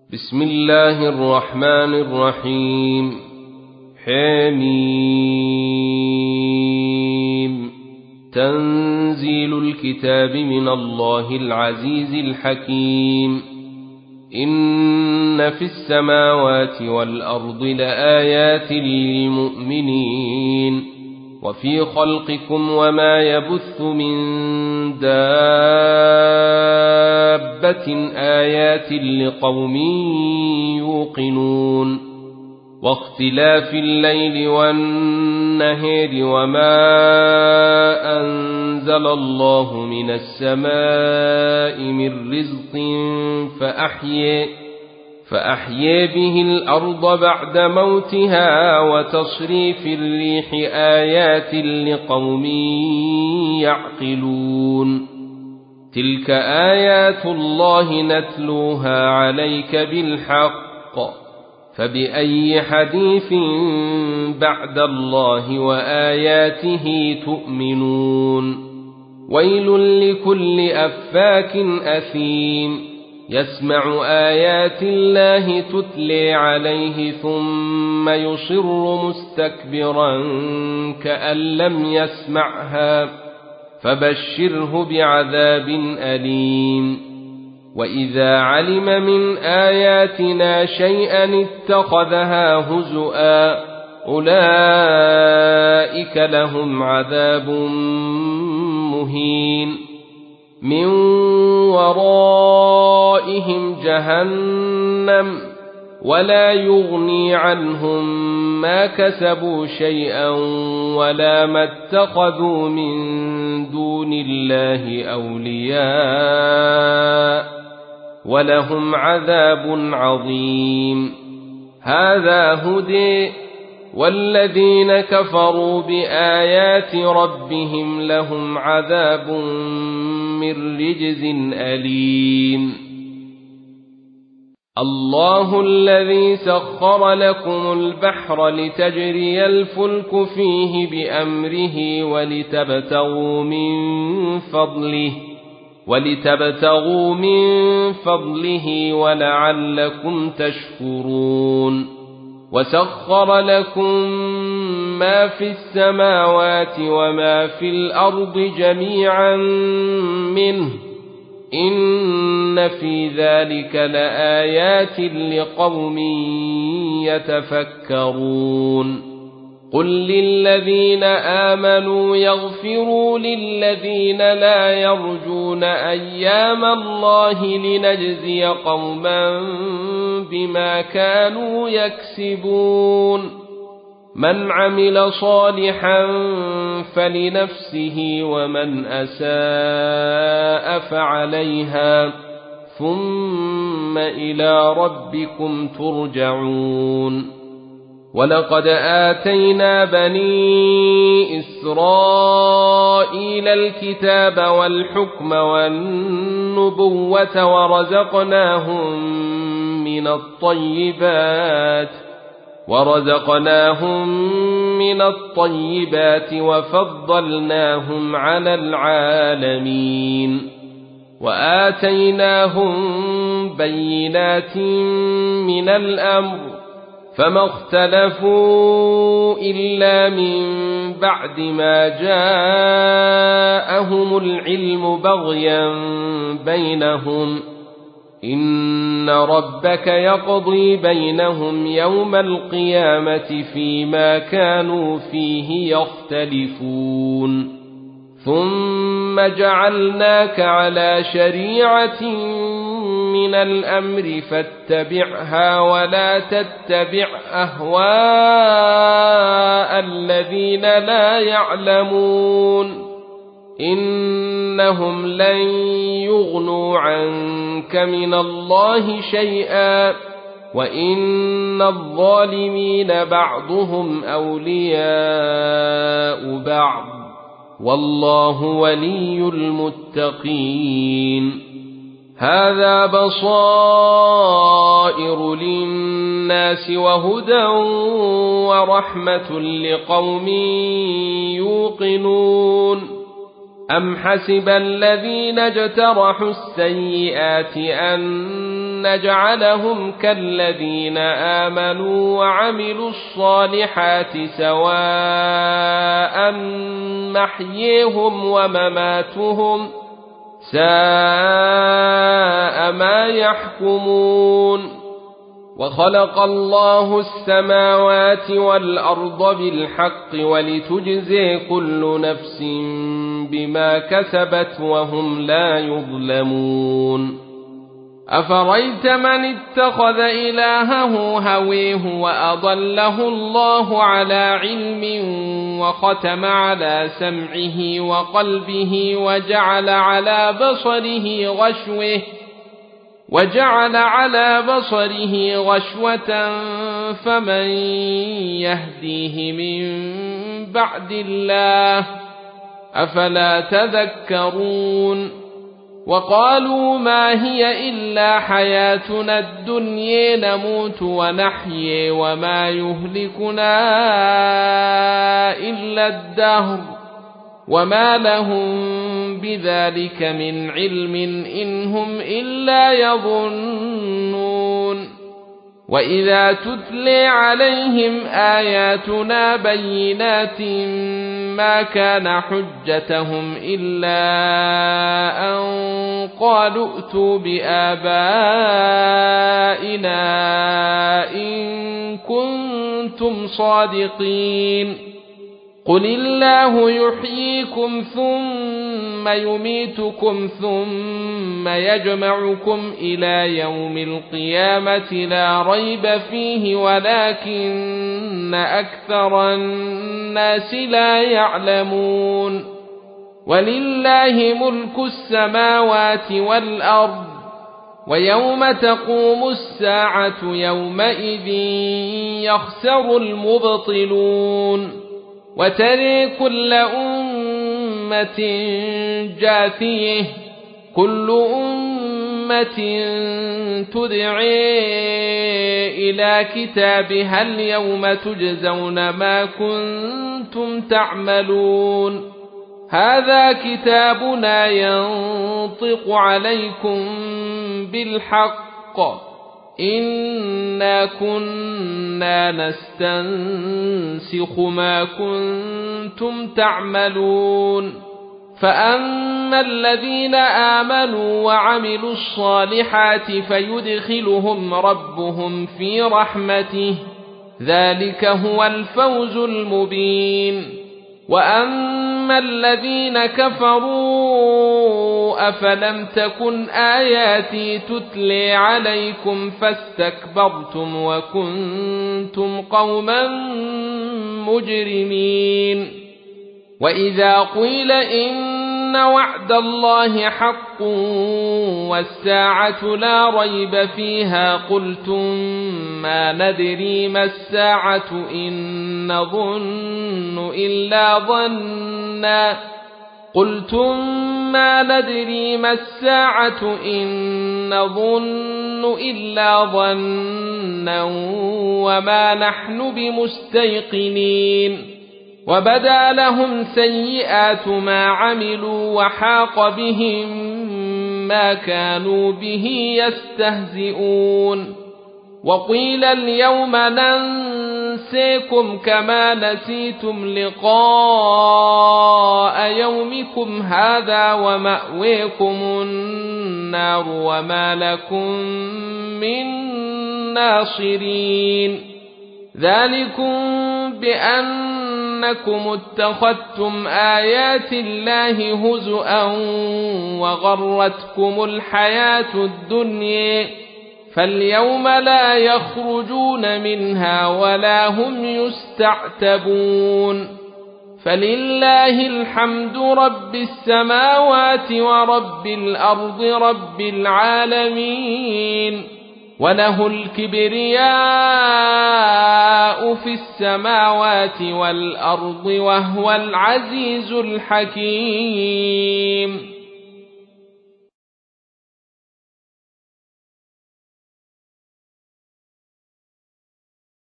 بسم الله الرحمن الرحيم. حميم. تنزيل الكتاب من الله العزيز الحكيم. إن في السماوات والأرض لآيات للمؤمنين وفي خلقكم وما يبث من دابة آيات لقوم يوقنون. واختلاف الليل والنهار وما أنزل الله من السماء من رزق فأحيا به الأرض بعد موتها وتصريف الريح آيات لقوم يعقلون. تلك آيات الله نتلوها عليك بالحق، فبأي حديث بعد الله وآياته تؤمنون. ويل لكل أفاك أثيم يسمع آيات الله تتلي عليه ثم يصر مستكبرا كأن لم يسمعها، فبشره بعذاب أليم. وإذا علم من آياتنا شيئا اتخذها هزؤا، أولئك لهم عذاب مهين. من ورائهم جهنم ولا يغني عنهم ما كسبوا شيئا ولا ما اتخذوا من دون الله أولياء، ولهم عذاب عظيم. هذا هدى، والذين كفروا بآيات ربهم لهم عذاب من رجز أليم. الله الذي سخر لكم البحر لتجري الفلك فيه بأمره ولتبتغوا من فضله ولعلكم تشكرون. وسخر لكم ما في السماوات وما في الأرض جميعا منه، إن في ذلك لآيات لقوم يتفكرون. قل للذين آمنوا يغفروا للذين لا يرجون أيام الله لنجزي قوما بما كانوا يكسبون. من عمل صالحا فلنفسه ومن أساء فعليها، ثم إلى ربكم ترجعون. ولقد آتينا بني إسرائيل الكتاب والحكم والنبوة ورزقناهم من الطيبات وفضلناهم على العالمين. وآتيناهم بينات من الأمر، فما اختلفوا إلا من بعد ما جاءهم العلم بغيا بينهم. إن ربك يقضي بينهم يوم القيامة فيما كانوا فيه يختلفون. ثم جعلناك على شريعة من الأمر فاتبعها ولا تتبع أهواء الذين لا يعلمون، إنهم لن يغنوا عنك من الله شيئا، وإن الظالمين بعضهم أولياء بعض، والله ولي المتقين. هذا بصائر للناس وهدى ورحمة لقوم يوقنون. أم حسب الذين اجترحوا السيئات أن نجعلهم كالذين آمنوا وعملوا الصالحات سواء محييهم ومماتهم ساء ما يحكمون وخلق الله السماوات والأرض بالحق ولتجزي كل نفس بما كسبت وهم لا يظلمون أفرأيت من اتخذ إلهه هويه وأضله الله على علم وختم على سمعه وقلبه وجعل على بصره غشوة فمن يهديه من بعد الله أفلا تذكرون وقالوا ما هي إلا حياتنا الدنيا نموت ونحيي وما يهلكنا إلا الدهر وما لهم بذلك من علم إن هم إلا يظنون وإذا تتلي عليهم آياتنا بينات ما كان حجتهم إلا أن قالوا ائتوا بآبائنا إن كنتم صادقين قل الله يحييكم ثم يميتكم ثم يجمعكم إلى يوم القيامة لا ريب فيه ولكن أكثر الناس لا يعلمون ولله ملك السماوات والأرض ويوم تقوم الساعة يومئذ يخسر المبطلون وترى كل أمة جاثية كل أمة تدعي إلى كتابها اليوم تجزون ما كنتم تعملون هذا كتابنا ينطق عليكم بالحق إنا كنا نستنسخ ما كنتم تعملون فأما الذين آمنوا وعملوا الصالحات فيدخلهم ربهم في رحمته ذلك هو الفوز المبين وأما الذين كفروا أفلم تكن آياتي تتلي عليكم فاستكبرتم وكنتم قوما مجرمين وإذا قيل إن وعد الله حق والساعة لا ريب فيها قلتم ما ندري ما الساعة إن نظن إلا ظنا وما نحن بمستيقنين وبدا لهم سيئات ما عملوا وحاق بهم ما كانوا به يستهزئون وقيل اليوم ننسيكم كما نسيتم لقاء يومكم هذا ومأويكم النار وما لكم من ناصرين ذلكم بأنكم اتخذتم آيات الله هزؤا وغرتكم الحياة الدنيا فاليوم لا يخرجون منها ولا هم يستعتبون فلله الحمد رب السماوات ورب الأرض رب العالمين وله الكبرياء في السماوات والأرض وهو العزيز الحكيم